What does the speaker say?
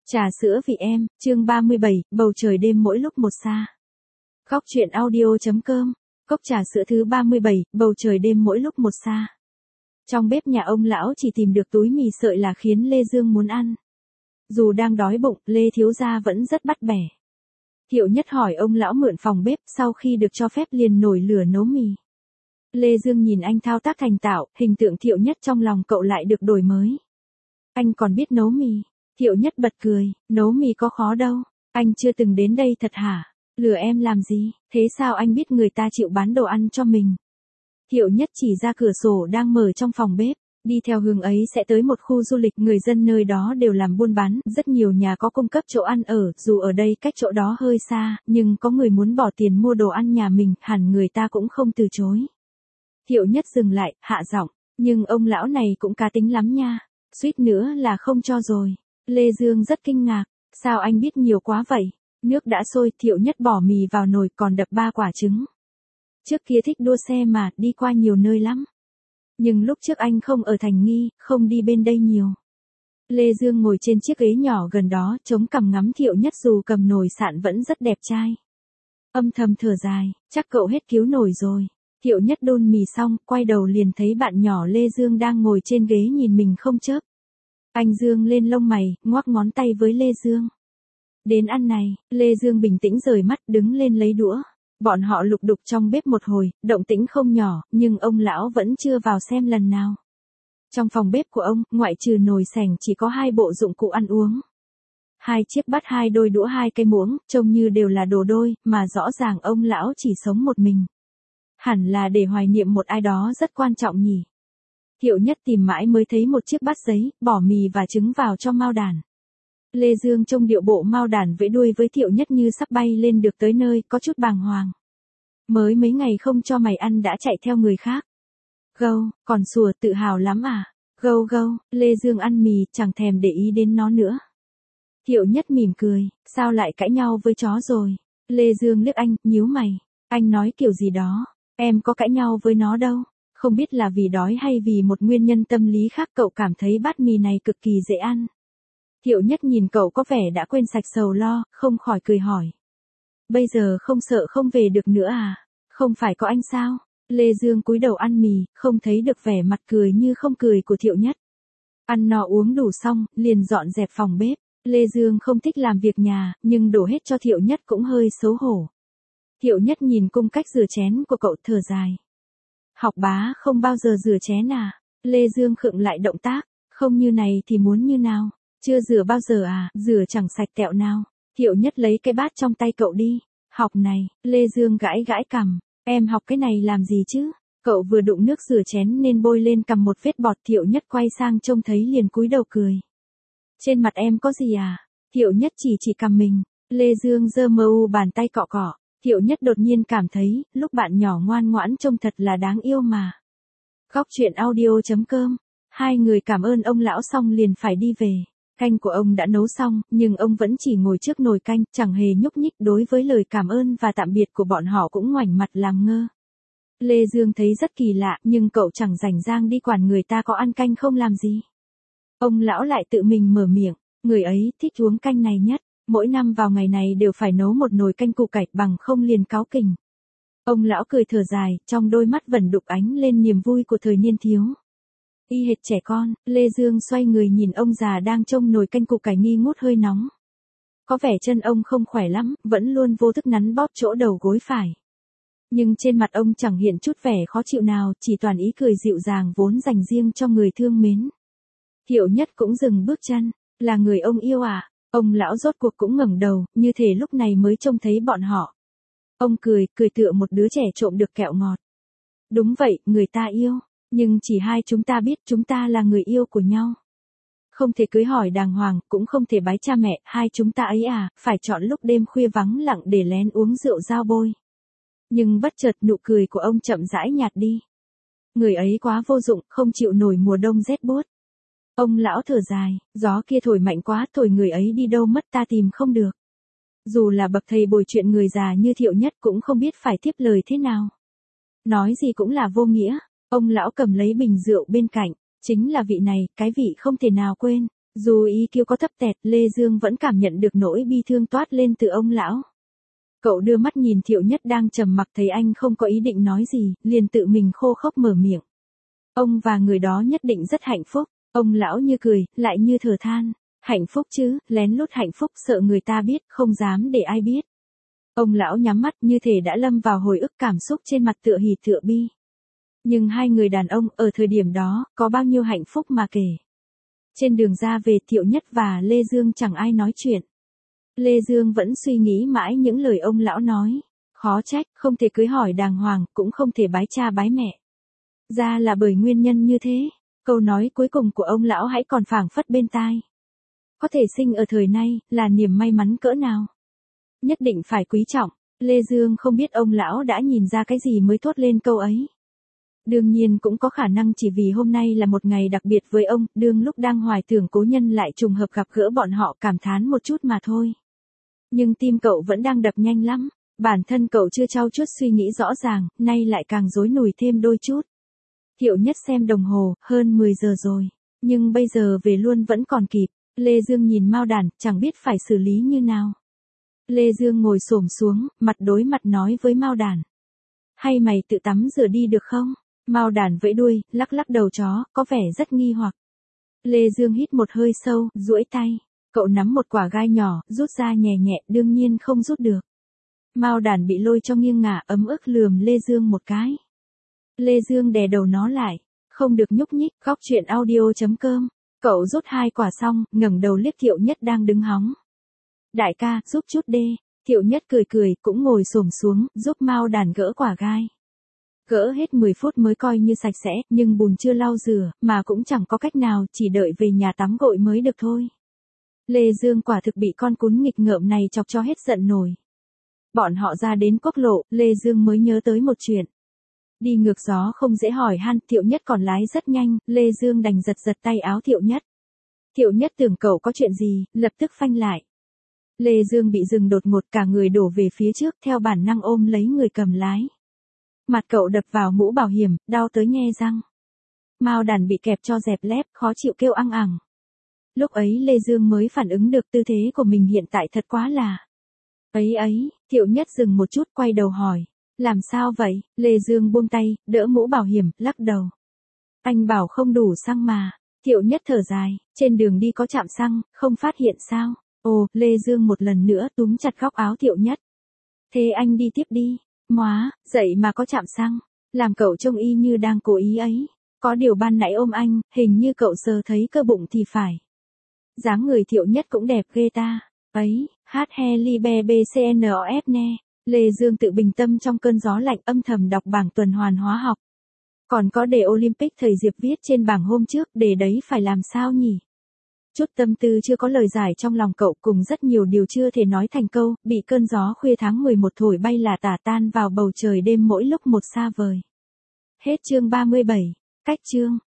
Trà sữa vì em, chương 37, bầu trời đêm mỗi lúc một xa. Góc truyện audio.com, cốc trà sữa thứ 37, bầu trời đêm mỗi lúc một xa. Trong bếp nhà ông lão chỉ tìm được túi mì sợi là khiến Lê Dương muốn ăn. Dù đang đói bụng, Lê thiếu gia vẫn rất bắt bẻ. Thiệu Nhất hỏi ông lão mượn phòng bếp, sau khi được cho phép liền nổi lửa nấu mì. Lê Dương nhìn anh thao tác thành thạo, hình tượng Thiệu Nhất trong lòng cậu lại được đổi mới. Anh còn biết nấu mì. Thiệu Nhất bật cười, nấu mì có khó đâu, anh chưa từng đến đây thật hả? Lừa em làm gì, thế sao anh biết người ta chịu bán đồ ăn cho mình? Thiệu Nhất chỉ ra cửa sổ đang mở trong phòng bếp, đi theo hướng ấy sẽ tới một khu du lịch, người dân nơi đó đều làm buôn bán, rất nhiều nhà có cung cấp chỗ ăn ở, dù ở đây cách chỗ đó hơi xa, nhưng có người muốn bỏ tiền mua đồ ăn nhà mình, hẳn người ta cũng không từ chối. Thiệu Nhất dừng lại, hạ giọng, nhưng ông lão này cũng cá tính lắm nha, suýt nữa là không cho rồi. Lê Dương rất kinh ngạc, sao anh biết nhiều quá vậy? Nước đã sôi, Thiệu Nhất bỏ mì vào nồi còn đập 3 quả trứng. Trước kia thích đua xe mà, đi qua nhiều nơi lắm. Nhưng lúc trước anh không ở Thành Nghi, không đi bên đây nhiều. Lê Dương ngồi trên chiếc ghế nhỏ gần đó, chống cằm ngắm Thiệu Nhất dù cầm nồi sạn vẫn rất đẹp trai. Âm thầm thở dài, chắc cậu hết cứu nổi rồi. Thiệu Nhất đun mì xong, quay đầu liền thấy bạn nhỏ Lê Dương đang ngồi trên ghế nhìn mình không chớp. Anh Dương lên lông mày, ngoắc ngón tay với Lê Dương. Đến ăn này, Lê Dương bình tĩnh rời mắt đứng lên lấy đũa. Bọn họ lục đục trong bếp một hồi, động tĩnh không nhỏ, nhưng ông lão vẫn chưa vào xem lần nào. Trong phòng bếp của ông, ngoại trừ nồi sành chỉ có 2 bộ dụng cụ ăn uống. 2 chiếc bát, 2 đôi đũa, 2 cây muỗng, trông như đều là đồ đôi, mà rõ ràng ông lão chỉ sống một mình. Hẳn là để hoài niệm một ai đó rất quan trọng nhỉ. Thiệu Nhất tìm mãi mới thấy một chiếc bát giấy, bỏ mì và trứng vào cho Mao Đản. Lê Dương trông điệu bộ Mao Đản vẫy đuôi với Thiệu Nhất như sắp bay lên được tới nơi, có chút bàng hoàng. Mới mấy ngày không cho mày ăn đã chạy theo người khác. Gâu, còn sủa tự hào lắm à? Gâu gâu, Lê Dương ăn mì, chẳng thèm để ý đến nó nữa. Thiệu Nhất mỉm cười, sao lại cãi nhau với chó rồi? Lê Dương liếc anh, nhíu mày. Anh nói kiểu gì đó, em có cãi nhau với nó đâu. Không biết là vì đói hay vì một nguyên nhân tâm lý khác cậu cảm thấy bát mì này cực kỳ dễ ăn. Thiệu Nhất nhìn cậu có vẻ đã quên sạch sầu lo, không khỏi cười hỏi. Bây giờ không sợ không về được nữa à? Không phải có anh sao? Lê Dương cúi đầu ăn mì, không thấy được vẻ mặt cười như không cười của Thiệu Nhất. Ăn no uống đủ xong, liền dọn dẹp phòng bếp. Lê Dương không thích làm việc nhà, nhưng đổ hết cho Thiệu Nhất cũng hơi xấu hổ. Thiệu Nhất nhìn cung cách rửa chén của cậu thở dài. Học bá không bao giờ rửa chén à? Lê Dương khựng lại động tác, không như này thì muốn như nào? Chưa rửa bao giờ à? Rửa chẳng sạch tẹo nào. Thiệu Nhất lấy cái bát trong tay cậu đi. Học này, Lê Dương gãi gãi cằm. Em học cái này làm gì chứ? Cậu vừa đụng nước rửa chén nên bôi lên cằm một vết bọt. Thiệu Nhất quay sang trông thấy liền cúi đầu cười. Trên mặt em có gì à? Thiệu Nhất chỉ cằm mình. Lê Dương giơ mờ u bàn tay cọ cọ. Thiệu Nhất đột nhiên cảm thấy, lúc bạn nhỏ ngoan ngoãn trông thật là đáng yêu mà. Góc truyện audio.com, 2 người cảm ơn ông lão xong liền phải đi về. Canh của ông đã nấu xong, nhưng ông vẫn chỉ ngồi trước nồi canh, chẳng hề nhúc nhích đối với lời cảm ơn và tạm biệt của bọn họ cũng ngoảnh mặt làm ngơ. Lê Dương thấy rất kỳ lạ, nhưng cậu chẳng rảnh rang đi quản người ta có ăn canh không làm gì. Ông lão lại tự mình mở miệng, người ấy thích uống canh này nhất. Mỗi năm vào ngày này đều phải nấu một nồi canh củ cải bằng không liền cáu kỉnh. Ông lão cười thở dài, trong đôi mắt vẫn đục ánh lên niềm vui của thời niên thiếu. Y hệt trẻ con, Lê Dương xoay người nhìn ông già đang trông nồi canh củ cải nghi ngút hơi nóng. Có vẻ chân ông không khỏe lắm, vẫn luôn vô thức nắn bóp chỗ đầu gối phải. Nhưng trên mặt ông chẳng hiện chút vẻ khó chịu nào, chỉ toàn ý cười dịu dàng vốn dành riêng cho người thương mến. Thiệu Nhất cũng dừng bước chân, là người ông yêu à? Ông lão rốt cuộc cũng ngẩng đầu, như thể lúc này mới trông thấy bọn họ. Ông cười tựa một đứa trẻ trộm được kẹo ngọt. Đúng vậy, người ta yêu, nhưng chỉ hai chúng ta biết chúng ta là người yêu của nhau. Không thể cưới hỏi đàng hoàng, cũng không thể bái cha mẹ, hai chúng ta ấy à, phải chọn lúc đêm khuya vắng lặng để lén uống rượu giao bôi. Nhưng bất chợt nụ cười của ông chậm rãi nhạt đi. Người ấy quá vô dụng, không chịu nổi mùa đông rét buốt. Ông lão thở dài, gió kia thổi mạnh quá, thổi người ấy đi đâu mất ta tìm không được. Dù là bậc thầy bồi chuyện người già như Thiệu Nhất cũng không biết phải tiếp lời thế nào. Nói gì cũng là vô nghĩa, ông lão cầm lấy bình rượu bên cạnh, chính là vị này, cái vị không thể nào quên. Dù EQ có thấp tẹt, Lê Dương vẫn cảm nhận được nỗi bi thương toát lên từ ông lão. Cậu đưa mắt nhìn Thiệu Nhất đang trầm mặc, thấy anh không có ý định nói gì, liền tự mình khô khốc mở miệng. Ông và người đó nhất định rất hạnh phúc. Ông lão như cười, lại như thở than. Hạnh phúc chứ, lén lút hạnh phúc, sợ người ta biết, không dám để ai biết. Ông lão nhắm mắt như thể đã lâm vào hồi ức, cảm xúc trên mặt tựa hỉ tựa bi. Nhưng hai người đàn ông ở thời điểm đó, có bao nhiêu hạnh phúc mà kể. Trên đường ra về, Thiệu Nhất và Lê Dương chẳng ai nói chuyện. Lê Dương vẫn suy nghĩ mãi những lời ông lão nói. Khó trách, không thể cưới hỏi đàng hoàng, cũng không thể bái cha bái mẹ. Ra là bởi nguyên nhân như thế. Câu nói cuối cùng của ông lão hãy còn phảng phất bên tai. Có thể sinh ở thời nay, là niềm may mắn cỡ nào. Nhất định phải quý trọng. Lê Dương không biết ông lão đã nhìn ra cái gì mới thốt lên câu ấy. Đương nhiên cũng có khả năng chỉ vì hôm nay là một ngày đặc biệt với ông, đương lúc đang hoài tưởng cố nhân lại trùng hợp gặp gỡ bọn họ, cảm thán một chút mà thôi. Nhưng tim cậu vẫn đang đập nhanh lắm, bản thân cậu chưa trau chuốt suy nghĩ rõ ràng, nay lại càng rối nùi thêm đôi chút. Thiệu Nhất xem đồng hồ, hơn 10 giờ rồi, nhưng bây giờ về luôn vẫn còn kịp. Lê Dương nhìn Mao Đản, chẳng biết phải xử lý như nào. Lê Dương ngồi xổm xuống, mặt đối mặt nói với Mao Đản. Hay mày tự tắm rửa đi được không? Mao Đản vẫy đuôi, lắc lắc đầu chó, có vẻ rất nghi hoặc. Lê Dương hít một hơi sâu, duỗi tay. Cậu nắm một quả gai nhỏ, rút ra nhẹ nhẹ, đương nhiên không rút được. Mao Đản bị lôi cho nghiêng ngả, ấm ức lườm Lê Dương một cái. Lê Dương đè đầu nó lại. Không được nhúc nhích. Góc truyện audio.com. Cậu rút 2 quả xong, ngẩng đầu liếc Thiệu Nhất đang đứng hóng. Đại ca, giúp chút đê. Thiệu Nhất cười cười, cũng ngồi xổm xuống, giúp Mao Đản gỡ quả gai. Gỡ hết 10 phút mới coi như sạch sẽ, nhưng bùn chưa lau rửa, mà cũng chẳng có cách nào, chỉ đợi về nhà tắm gội mới được thôi. Lê Dương quả thực bị con cún nghịch ngợm này chọc cho hết giận nổi. Bọn họ ra đến quốc lộ, Lê Dương mới nhớ tới một chuyện. Đi ngược gió không dễ hỏi han, Thiệu Nhất còn lái rất nhanh, Lê Dương đành giật giật tay áo Thiệu Nhất. Thiệu Nhất tưởng cậu có chuyện gì, lập tức phanh lại. Lê Dương bị dừng đột ngột, cả người đổ về phía trước, theo bản năng ôm lấy người cầm lái. Mặt cậu đập vào mũ bảo hiểm, đau tới nhe răng. Mao Đản bị kẹp cho dẹp lép, khó chịu kêu ăng ẳng. Lúc ấy Lê Dương mới phản ứng được tư thế của mình hiện tại thật quá là. Ấy, Thiệu Nhất dừng một chút, quay đầu hỏi. Làm sao vậy? Lê Dương buông tay, đỡ mũ bảo hiểm, lắc đầu. Anh bảo không đủ xăng mà. Thiệu Nhất thở dài, trên đường đi có trạm xăng, không phát hiện sao? Ồ, Lê Dương một lần nữa túm chặt góc áo Thiệu Nhất. Thế anh đi tiếp đi. Móa, dậy mà có chạm xăng. Làm cậu trông y như đang cố ý ấy. Có điều ban nãy ôm anh, hình như cậu sờ thấy cơ bụng thì phải. Dáng người Thiệu Nhất cũng đẹp ghê ta. Ấy, hát he li be bcnos nè. Lê Dương tự bình tâm trong cơn gió lạnh, âm thầm đọc bảng tuần hoàn hóa học. Còn có đề Olympic thầy Diệp viết trên bảng hôm trước, đề đấy phải làm sao nhỉ? Chút tâm tư chưa có lời giải trong lòng cậu, cùng rất nhiều điều chưa thể nói thành câu, bị cơn gió khuya tháng 11 thổi bay là tả tan vào bầu trời đêm mỗi lúc một xa vời. Hết chương 37. Cách chương.